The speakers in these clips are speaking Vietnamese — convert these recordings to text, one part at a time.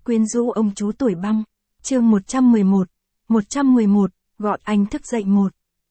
quyến rũ ông chú tuổi băng. Chương 111, gọi anh thức dậy một.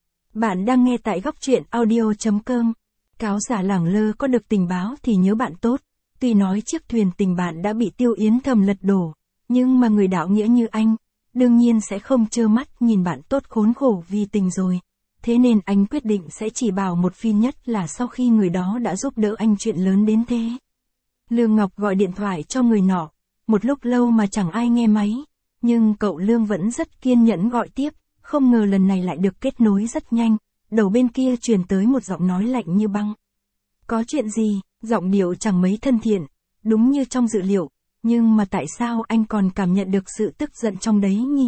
Bạn đang nghe tại góc truyện audio.com. Cáo giả lẳng lơ có được tình báo thì nhớ bạn tốt. Tuy nói chiếc thuyền tình bạn đã bị Tiêu Yến Thầm lật đổ, nhưng mà người đạo nghĩa như anh, đương nhiên sẽ không trơ mắt nhìn bạn tốt khốn khổ vì tình rồi. Thế nên anh quyết định sẽ chỉ bảo một phi, nhất là sau khi người đó đã giúp đỡ anh chuyện lớn đến thế. Lương Ngọc gọi điện thoại cho người nọ, một lúc lâu mà chẳng ai nghe máy, nhưng cậu Lương vẫn rất kiên nhẫn gọi tiếp, không ngờ lần này lại được kết nối rất nhanh, đầu bên kia truyền tới một giọng nói lạnh như băng. Có chuyện gì? Giọng điệu chẳng mấy thân thiện, đúng như trong dự liệu, nhưng mà tại sao anh còn cảm nhận được sự tức giận trong đấy nhỉ?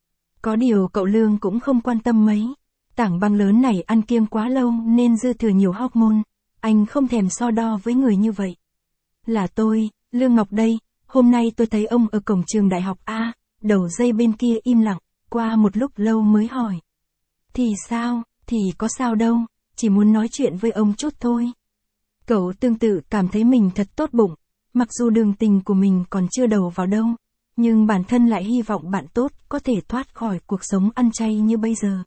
Có điều cậu Lương cũng không quan tâm mấy, tảng băng lớn này ăn kiêng quá lâu nên dư thừa nhiều hormone, anh không thèm so đo với người như vậy. Là tôi, Lương Ngọc đây, hôm nay tôi thấy ông ở cổng trường đại học A. Đầu dây bên kia im lặng, qua một lúc lâu mới hỏi. Thì sao, thì có sao đâu, chỉ muốn nói chuyện với ông chút thôi. Cậu tương tự cảm thấy mình thật tốt bụng, mặc dù đường tình của mình còn chưa đầu vào đâu, nhưng bản thân lại hy vọng bạn tốt có thể thoát khỏi cuộc sống ăn chay như bây giờ.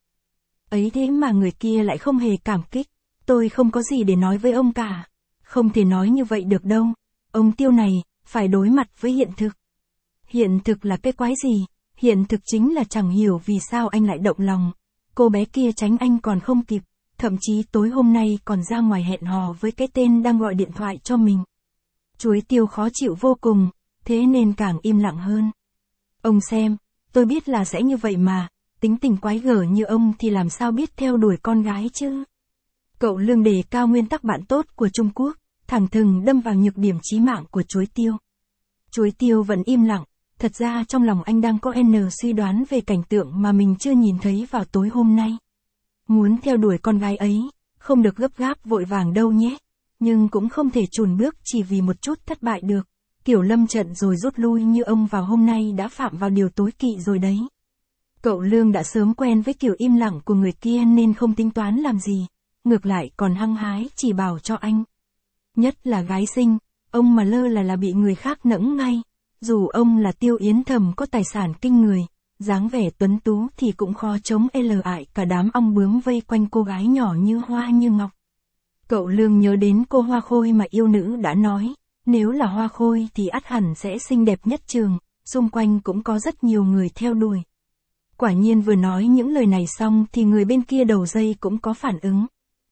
Ấy thế mà người kia lại không hề cảm kích, tôi không có gì để nói với ông cả. Không thể nói như vậy được đâu, ông Tiêu này, phải đối mặt với hiện thực. Hiện thực là cái quái gì? Hiện thực chính là chẳng hiểu vì sao anh lại động lòng. Cô bé kia tránh anh còn không kịp, thậm chí tối hôm nay còn ra ngoài hẹn hò với cái tên đang gọi điện thoại cho mình. Chuối Tiêu khó chịu vô cùng, thế nên càng im lặng hơn. Ông xem, tôi biết là sẽ như vậy mà, tính tình quái gở như ông thì làm sao biết theo đuổi con gái chứ? Cậu Lương đề cao nguyên tắc bạn tốt của Trung Quốc, thẳng thừng đâm vào nhược điểm chí mạng của Chuối Tiêu. Chuối Tiêu vẫn im lặng, thật ra trong lòng anh đang có suy đoán về cảnh tượng mà mình chưa nhìn thấy vào tối hôm nay. Muốn theo đuổi con gái ấy, không được gấp gáp vội vàng đâu nhé, nhưng cũng không thể chùn bước chỉ vì một chút thất bại được, kiểu lâm trận rồi rút lui như ông vào hôm nay đã phạm vào điều tối kỵ rồi đấy. Cậu Lương đã sớm quen với kiểu im lặng của người kia nên không tính toán làm gì, ngược lại còn hăng hái chỉ bảo cho anh. Nhất là gái xinh, ông mà lơ là bị người khác nẫng ngay. Dù ông là Tiêu Yến Thầm có tài sản kinh người, dáng vẻ tuấn tú thì cũng khó chống lại cả đám ong bướm vây quanh cô gái nhỏ như hoa như ngọc. Cậu Lương nhớ đến cô Hoa Khôi mà yêu nữ đã nói, nếu là Hoa Khôi thì ắt hẳn sẽ xinh đẹp nhất trường, xung quanh cũng có rất nhiều người theo đuổi. Quả nhiên vừa nói những lời này xong thì người bên kia đầu dây cũng có phản ứng.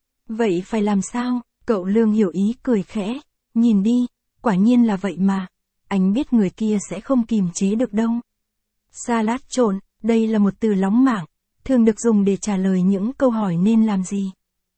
Vậy phải làm sao? Cậu Lương hiểu ý cười khẽ, nhìn đi, quả nhiên là vậy mà. Anh biết người kia sẽ không kìm chế được đâu. Salad trộn, đây là một từ lóng mảng, thường được dùng để trả lời những câu hỏi nên làm gì.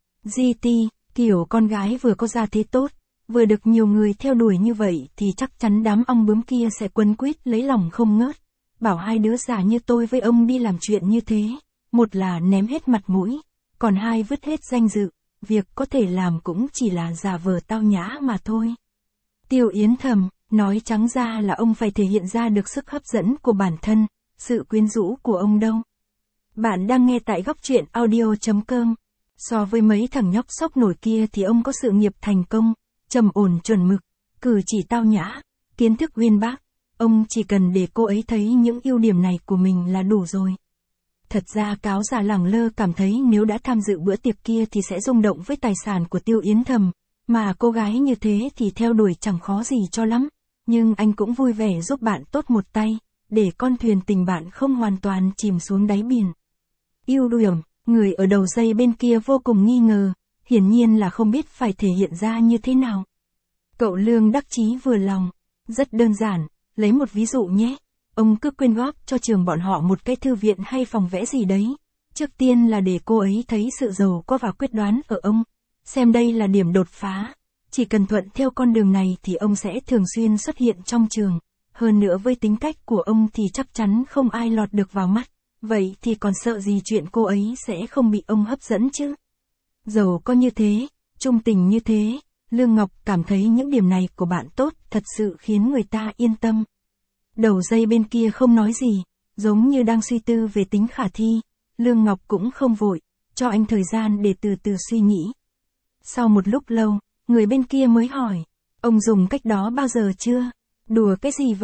GT, kiểu con gái vừa có gia thế tốt, vừa được nhiều người theo đuổi như vậy thì chắc chắn đám ong bướm kia sẽ quấn quýt lấy lòng không ngớt. Bảo hai đứa già như tôi với ông đi làm chuyện như thế, một là ném hết mặt mũi, còn hai vứt hết danh dự, việc có thể làm cũng chỉ là giả vờ tao nhã mà thôi. Tiêu Yến Thầm, nói trắng ra là ông phải thể hiện ra được sức hấp dẫn của bản thân, sự quyến rũ của ông đâu. Bạn đang nghe tại góc truyện audio.com. So với mấy thằng nhóc sốc nổi kia thì ông có sự nghiệp thành công, trầm ổn chuẩn mực, cử chỉ tao nhã, kiến thức uyên bác. Ông chỉ cần để cô ấy thấy những ưu điểm này của mình là đủ rồi. Thật ra cáo giả lẳng lơ cảm thấy nếu đã tham dự bữa tiệc kia thì sẽ rung động với tài sản của Tiêu Yến Thầm, mà cô gái như thế thì theo đuổi chẳng khó gì cho lắm. Nhưng anh cũng vui vẻ giúp bạn tốt một tay, để con thuyền tình bạn không hoàn toàn chìm xuống đáy biển. Ưu điểm, người ở đầu dây bên kia vô cùng nghi ngờ, hiển nhiên là không biết phải thể hiện ra như thế nào. Cậu Lương đắc chí vừa lòng, rất đơn giản, lấy một ví dụ nhé, ông cứ quyên góp cho trường bọn họ một cái thư viện hay phòng vẽ gì đấy. Trước tiên là để cô ấy thấy sự giàu có và quyết đoán ở ông, xem đây là điểm đột phá. Chỉ cần thuận theo con đường này thì ông sẽ thường xuyên xuất hiện trong trường. Hơn nữa với tính cách của ông thì chắc chắn không ai lọt được vào mắt. Vậy thì còn sợ gì chuyện cô ấy sẽ không bị ông hấp dẫn chứ? Giàu có như thế, trung tình như thế, Lương Ngọc cảm thấy những điểm này của bạn tốt thật sự khiến người ta yên tâm. Đầu dây bên kia không nói gì, giống như đang suy tư về tính khả thi. Lương Ngọc cũng không vội, cho anh thời gian để từ từ suy nghĩ. Sau một lúc lâu, người bên kia mới hỏi, ông dùng cách đó bao giờ chưa? Đùa cái gì vậy?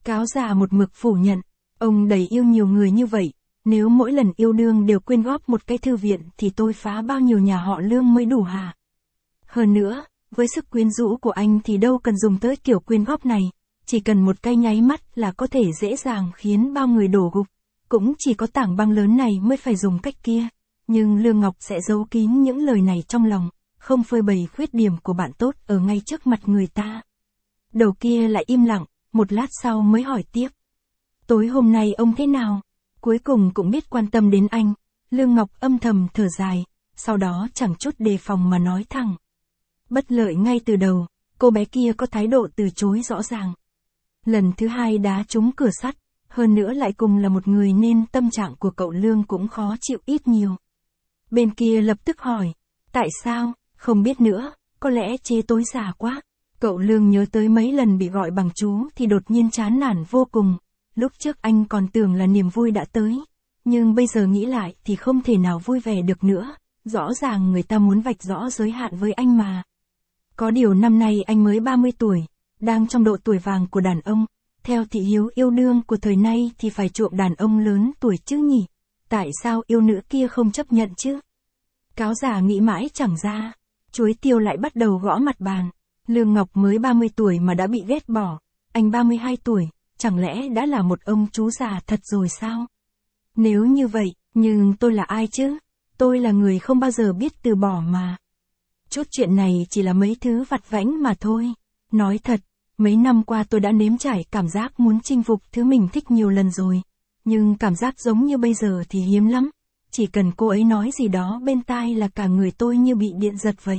Cáo già một mực phủ nhận, ông đầy yêu nhiều người như vậy, nếu mỗi lần yêu đương đều quyên góp một cái thư viện thì tôi phá bao nhiêu nhà họ Lương mới đủ hả? Hơn nữa, với sức quyến rũ của anh thì đâu cần dùng tới kiểu quyên góp này, chỉ cần một cái nháy mắt là có thể dễ dàng khiến bao người đổ gục. Cũng chỉ có tảng băng lớn này mới phải dùng cách kia, nhưng Lương Ngọc sẽ giấu kín những lời này trong lòng, không phơi bày khuyết điểm của bạn tốt ở ngay trước mặt người ta. Đầu kia lại im lặng, một lát sau mới hỏi tiếp. Tối hôm nay ông thế nào? Cuối cùng cũng biết quan tâm đến anh. Lương Ngọc âm thầm thở dài, sau đó chẳng chút đề phòng mà nói thẳng. Bất lợi ngay từ đầu, cô bé kia có thái độ từ chối rõ ràng. Lần thứ hai đá trúng cửa sắt, hơn nữa lại cùng là một người nên tâm trạng của cậu Lương cũng khó chịu ít nhiều. Bên kia lập tức hỏi, tại sao, không biết nữa, có lẽ chế tối già quá. Cậu Lương nhớ tới mấy lần bị gọi bằng chú thì đột nhiên chán nản vô cùng. Lúc trước anh còn tưởng là niềm vui đã tới, nhưng bây giờ nghĩ lại thì không thể nào vui vẻ được nữa, rõ ràng người ta muốn vạch rõ giới hạn với anh mà. Có điều năm nay anh mới 30 tuổi, đang trong độ tuổi vàng của đàn ông, theo thị hiếu yêu đương của thời nay thì phải chuộng đàn ông lớn tuổi chứ nhỉ, tại sao yêu nữ kia không chấp nhận chứ? Cáo già nghĩ mãi chẳng ra, chuối tiêu lại bắt đầu gõ mặt bàn. Lương Ngọc mới 30 tuổi mà đã bị ghét bỏ, anh 32 tuổi, chẳng lẽ đã là một ông chú già thật rồi sao? Nếu như vậy, nhưng tôi là ai chứ? Tôi là người không bao giờ biết từ bỏ mà. Chút chuyện này chỉ là mấy thứ vặt vãnh mà thôi. Nói thật, mấy năm qua tôi đã nếm trải cảm giác muốn chinh phục thứ mình thích nhiều lần rồi. Nhưng cảm giác giống như bây giờ thì hiếm lắm. Chỉ cần cô ấy nói gì đó bên tai là cả người tôi như bị điện giật vậy.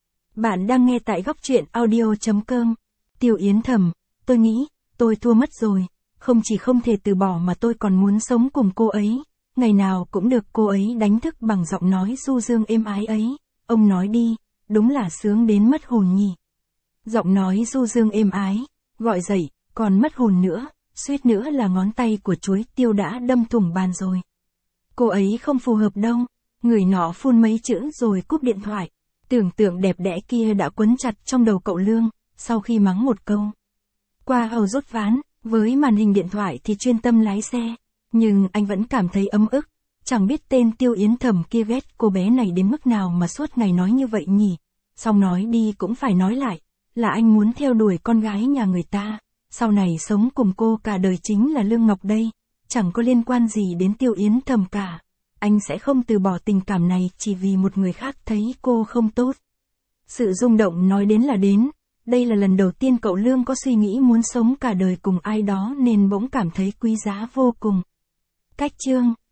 Bạn đang nghe tại góc truyện audio.com. Tiêu Yến thầm, tôi nghĩ, tôi thua mất rồi. Không chỉ không thể từ bỏ mà tôi còn muốn sống cùng cô ấy. Ngày nào cũng được cô ấy đánh thức bằng giọng nói du dương êm ái ấy. Ông nói đi, đúng là sướng đến mất hồn nhỉ. Giọng nói du dương êm ái, gọi dậy, còn mất hồn nữa, suýt nữa là ngón tay của chuối tiêu đã đâm thủng bàn rồi. Cô ấy không phù hợp đâu. Người nọ phun mấy chữ rồi cúp điện thoại. Tưởng tượng đẹp đẽ kia đã quấn chặt trong đầu cậu Lương, sau khi mắng một câu. Qua hầu rút ván, với màn hình điện thoại thì chuyên tâm lái xe, nhưng anh vẫn cảm thấy ấm ức, chẳng biết tên Tiêu Yến thầm kia ghét cô bé này đến mức nào mà suốt ngày nói như vậy nhỉ. Xong nói đi cũng phải nói lại, là anh muốn theo đuổi con gái nhà người ta, sau này sống cùng cô cả đời chính là Lương Ngọc đây, chẳng có liên quan gì đến Tiêu Yến thầm cả. Anh sẽ không từ bỏ tình cảm này chỉ vì một người khác thấy cô không tốt. Sự rung động nói đến là đến, đây là lần đầu tiên cậu Lương có suy nghĩ muốn sống cả đời cùng ai đó nên bỗng cảm thấy quý giá vô cùng. Cách chương